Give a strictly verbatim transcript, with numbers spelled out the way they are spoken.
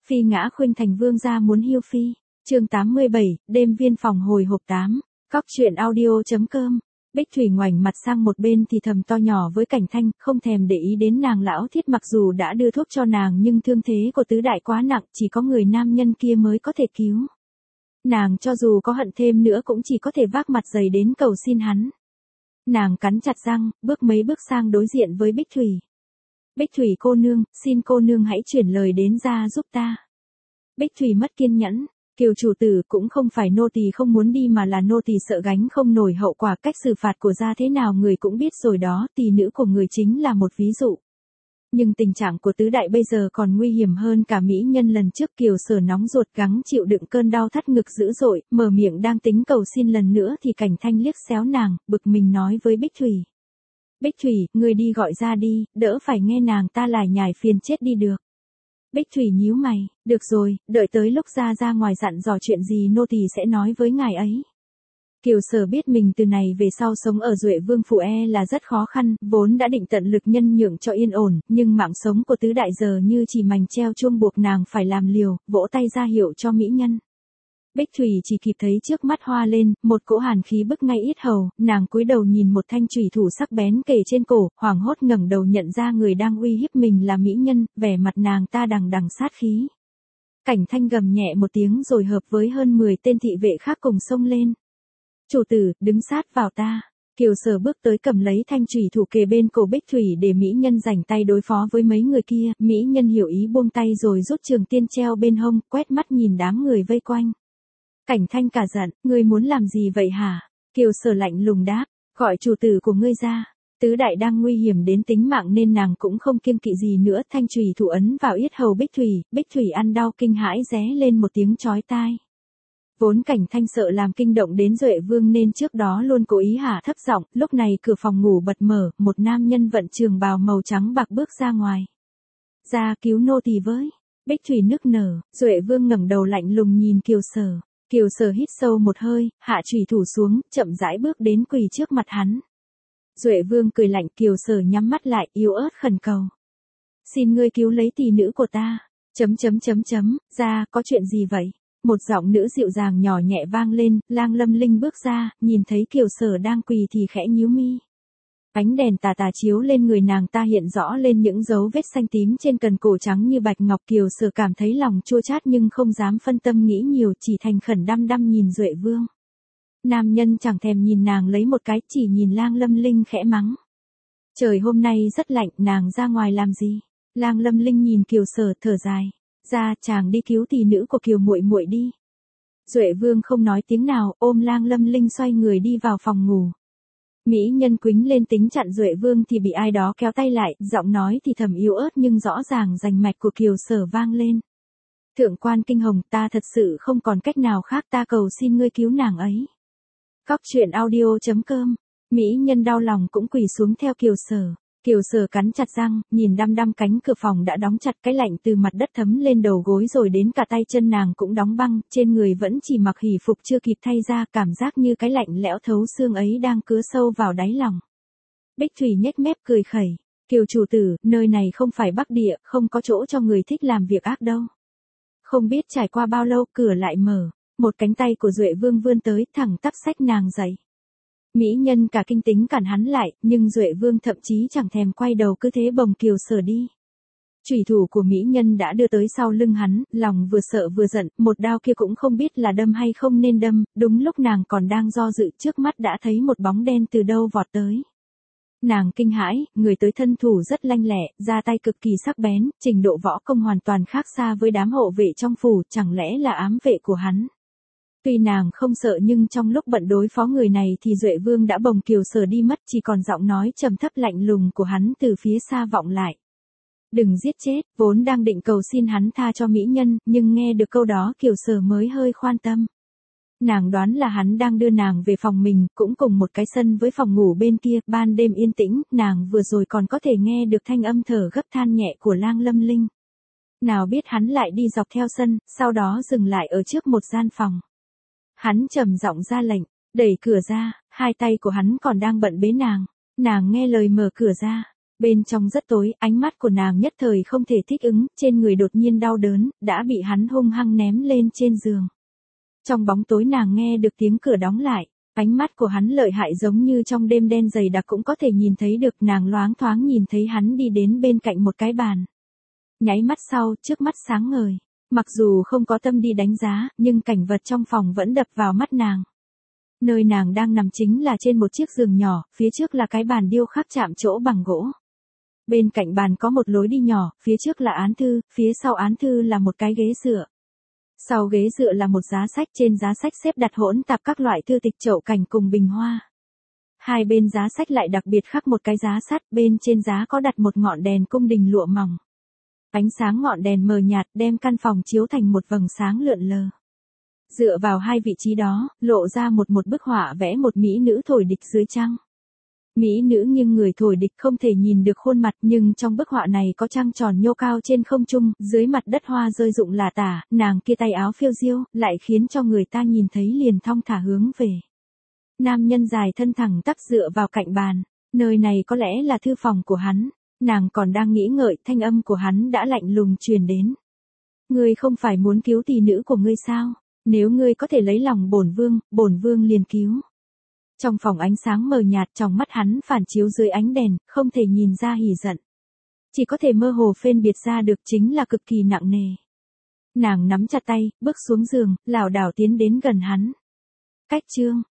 Phi ngã khuynh thành vương gia muốn hiêu phi. Chương tám mươi bảy, đêm viên phòng hồi hộp tám. Cóc truyện audio.com. Bích Thủy ngoảnh mặt sang một bên thì thầm to nhỏ với Cảnh Thanh, không thèm để ý đến nàng lão thiết mặc dù đã đưa thuốc cho nàng nhưng thương thế của tứ đại quá nặng, chỉ có người nam nhân kia mới có thể cứu. Nàng cho dù có hận thêm nữa cũng chỉ có thể vác mặt dày đến cầu xin hắn. Nàng cắn chặt răng, bước mấy bước sang đối diện với Bích Thủy. Bích Thủy cô nương, xin cô nương hãy chuyển lời đến ra giúp ta. Bích Thủy mất kiên nhẫn. Kiều chủ tử cũng không phải nô tỳ không muốn đi mà là nô tỳ sợ gánh không nổi hậu quả, cách xử phạt của gia thế nào người cũng biết rồi đó, tỷ nữ của người chính là một ví dụ. Nhưng tình trạng của tứ đại bây giờ còn nguy hiểm hơn cả mỹ nhân lần trước. Kiều Sở nóng ruột gắng chịu đựng cơn đau thắt ngực dữ dội, mở miệng đang tính cầu xin lần nữa thì Cảnh Thanh liếc xéo nàng, bực mình nói với Bích Thủy. Bích Thủy, người đi gọi ra đi, đỡ phải nghe nàng ta lải nhải phiền chết đi được. Bích Thủy nhíu mày, được rồi, đợi tới lúc ra ra ngoài dặn dò chuyện gì nô tỳ sẽ nói với ngài ấy. Kiều Sở biết mình từ này về sau sống ở Duệ Vương phủ e là rất khó khăn, vốn đã định tận lực nhân nhượng cho yên ổn, nhưng mạng sống của tứ đại giờ như chỉ mành treo chuông buộc nàng phải làm liều, vỗ tay ra hiệu cho mỹ nhân. Bích Thủy chỉ kịp thấy trước mắt hoa lên, một cỗ hàn khí bức ngay yết hầu, nàng cúi đầu nhìn một thanh chùy thủ sắc bén kề trên cổ, hoảng hốt ngẩng đầu nhận ra người đang uy hiếp mình là mỹ nhân, vẻ mặt nàng ta đằng đằng sát khí. Cảnh Thanh gầm nhẹ một tiếng rồi hợp với hơn mười tên thị vệ khác cùng xông lên. Chủ tử, đứng sát vào ta. Kiều Sở bước tới cầm lấy thanh chùy thủ kề bên cổ Bích Thủy để mỹ nhân rảnh tay đối phó với mấy người kia, mỹ nhân hiểu ý buông tay rồi rút trường tiên treo bên hông, quét mắt nhìn đám người vây quanh. Cảnh Thanh cả giận, ngươi muốn làm gì vậy hả? Kiều Sở lạnh lùng đáp, gọi chủ tử của ngươi ra. Tứ đại đang nguy hiểm đến tính mạng nên nàng cũng không kiêng kỵ gì nữa, thanh chùy thủ ấn vào yết hầu Bích Thủy, Bích Thủy ăn đau kinh hãi ré lên một tiếng chói tai. Vốn Cảnh Thanh sợ làm kinh động đến Duệ Vương nên trước đó luôn cố ý hạ thấp giọng, lúc này cửa phòng ngủ bật mở, một nam nhân vận trường bào màu trắng bạc bước ra ngoài. Ra cứu nô tỳ với. Bích Thủy nức nở, Duệ Vương ngẩng đầu lạnh lùng nhìn Kiều Sở. Kiều Sở hít sâu một hơi, hạ chùy thủ xuống, chậm rãi bước đến quỳ trước mặt hắn. Duệ Vương cười lạnh, Kiều Sở nhắm mắt lại, yếu ớt khẩn cầu. Xin ngươi cứu lấy tỷ nữ của ta. Chấm chấm chấm chấm, ra, có chuyện gì vậy? Một giọng nữ dịu dàng nhỏ nhẹ vang lên, Lang Lâm Linh bước ra, nhìn thấy Kiều Sở đang quỳ thì khẽ nhíu mi. Ánh đèn tà tà chiếu lên người nàng ta hiện rõ lên những dấu vết xanh tím trên cần cổ trắng như bạch ngọc. Kiều Sở cảm thấy lòng chua chát nhưng không dám phân tâm nghĩ nhiều, chỉ thành khẩn đăm đăm nhìn Duệ Vương. Nam nhân chẳng thèm nhìn nàng lấy một cái, chỉ nhìn Lang Lâm Linh khẽ mắng. Trời hôm nay rất lạnh, nàng ra ngoài làm gì? Lang Lâm Linh nhìn Kiều Sở thở dài. Ra, chàng đi cứu tỷ nữ của Kiều muội muội đi. Duệ Vương không nói tiếng nào, ôm Lang Lâm Linh xoay người đi vào phòng ngủ. Mỹ nhân quýnh lên tính chặn Duệ Vương thì bị ai đó kéo tay lại, giọng nói thì thầm yếu ớt nhưng rõ ràng rành mạch của Kiều Sở vang lên. Thượng quan Kinh Hồng, ta thật sự không còn cách nào khác, ta cầu xin ngươi cứu nàng ấy. Cóc truyện audio.com. Mỹ nhân đau lòng cũng quỳ xuống theo Kiều Sở. Kiều Sở cắn chặt răng, nhìn đăm đăm cánh cửa phòng đã đóng chặt, cái lạnh từ mặt đất thấm lên đầu gối rồi đến cả tay chân nàng cũng đóng băng, trên người vẫn chỉ mặc hỉ phục chưa kịp thay ra, cảm giác như cái lạnh lẽo thấu xương ấy đang cứa sâu vào đáy lòng. Bích Thủy nhếch mép cười khẩy, Kiều chủ tử, nơi này không phải Bắc Địa, không có chỗ cho người thích làm việc ác đâu. Không biết trải qua bao lâu cửa lại mở, một cánh tay của Duệ Vương vươn tới thẳng tắp xách nàng dậy. Mỹ nhân cả kinh tính cản hắn lại, nhưng Duệ Vương thậm chí chẳng thèm quay đầu cứ thế bồng Kiều Sở đi. Chủy thủ của mỹ nhân đã đưa tới sau lưng hắn, lòng vừa sợ vừa giận, một đao kia cũng không biết là đâm hay không nên đâm, đúng lúc nàng còn đang do dự trước mắt đã thấy một bóng đen từ đâu vọt tới. Nàng kinh hãi, người tới thân thủ rất lanh lẹ, ra tay cực kỳ sắc bén, trình độ võ công hoàn toàn khác xa với đám hộ vệ trong phủ, chẳng lẽ là ám vệ của hắn. Tuy nàng không sợ nhưng trong lúc bận đối phó người này thì Duệ Vương đã bồng Kiều Sở đi mất, chỉ còn giọng nói trầm thấp lạnh lùng của hắn từ phía xa vọng lại. Đừng giết chết, vốn đang định cầu xin hắn tha cho mỹ nhân, nhưng nghe được câu đó Kiều Sở mới hơi khoan tâm. Nàng đoán là hắn đang đưa nàng về phòng mình, cũng cùng một cái sân với phòng ngủ bên kia, ban đêm yên tĩnh, nàng vừa rồi còn có thể nghe được thanh âm thở gấp than nhẹ của Lang Lâm Linh. Nào biết hắn lại đi dọc theo sân, sau đó dừng lại ở trước một gian phòng. Hắn trầm giọng ra lệnh, đẩy cửa ra, hai tay của hắn còn đang bận bế nàng, nàng nghe lời mở cửa ra. Bên trong rất tối, ánh mắt của nàng nhất thời không thể thích ứng, trên người đột nhiên đau đớn, đã bị hắn hung hăng ném lên trên giường. Trong bóng tối nàng nghe được tiếng cửa đóng lại, ánh mắt của hắn lợi hại giống như trong đêm đen dày đặc cũng có thể nhìn thấy được, nàng loáng thoáng nhìn thấy hắn đi đến bên cạnh một cái bàn. Nháy mắt sau, trước mắt sáng ngời. Mặc dù không có tâm đi đánh giá, nhưng cảnh vật trong phòng vẫn đập vào mắt nàng. Nơi nàng đang nằm chính là trên một chiếc giường nhỏ, phía trước là cái bàn điêu khắc chạm trổ bằng gỗ. Bên cạnh bàn có một lối đi nhỏ, phía trước là án thư, phía sau án thư là một cái ghế dựa. Sau ghế dựa là một giá sách, trên giá sách xếp đặt hỗn tạp các loại thư tịch, chậu cảnh cùng bình hoa. Hai bên giá sách lại đặc biệt khắc một cái giá sắt, bên trên giá có đặt một ngọn đèn cung đình lụa mỏng. Ánh sáng ngọn đèn mờ nhạt đem căn phòng chiếu thành một vầng sáng lượn lờ. Dựa vào hai vị trí đó, lộ ra một một bức họa vẽ một mỹ nữ thổi địch dưới trăng. Mỹ nữ nghiêng người thổi địch không thể nhìn được khuôn mặt, nhưng trong bức họa này có trăng tròn nhô cao trên không trung, dưới mặt đất hoa rơi rụng lả tả, nàng kia tay áo phiêu diêu, lại khiến cho người ta nhìn thấy liền thong thả hướng về. Nam nhân dài thân thẳng tắp dựa vào cạnh bàn, nơi này có lẽ là thư phòng của hắn. Nàng còn đang nghĩ ngợi, thanh âm của hắn đã lạnh lùng truyền đến. Ngươi không phải muốn cứu tỷ nữ của ngươi sao? Nếu ngươi có thể lấy lòng bổn vương, bổn vương liền cứu. Trong phòng ánh sáng mờ nhạt, trong mắt hắn phản chiếu dưới ánh đèn, không thể nhìn ra hỉ giận. Chỉ có thể mơ hồ phân biệt ra được chính là cực kỳ nặng nề. Nàng nắm chặt tay, bước xuống giường, lảo đảo tiến đến gần hắn. Cách chương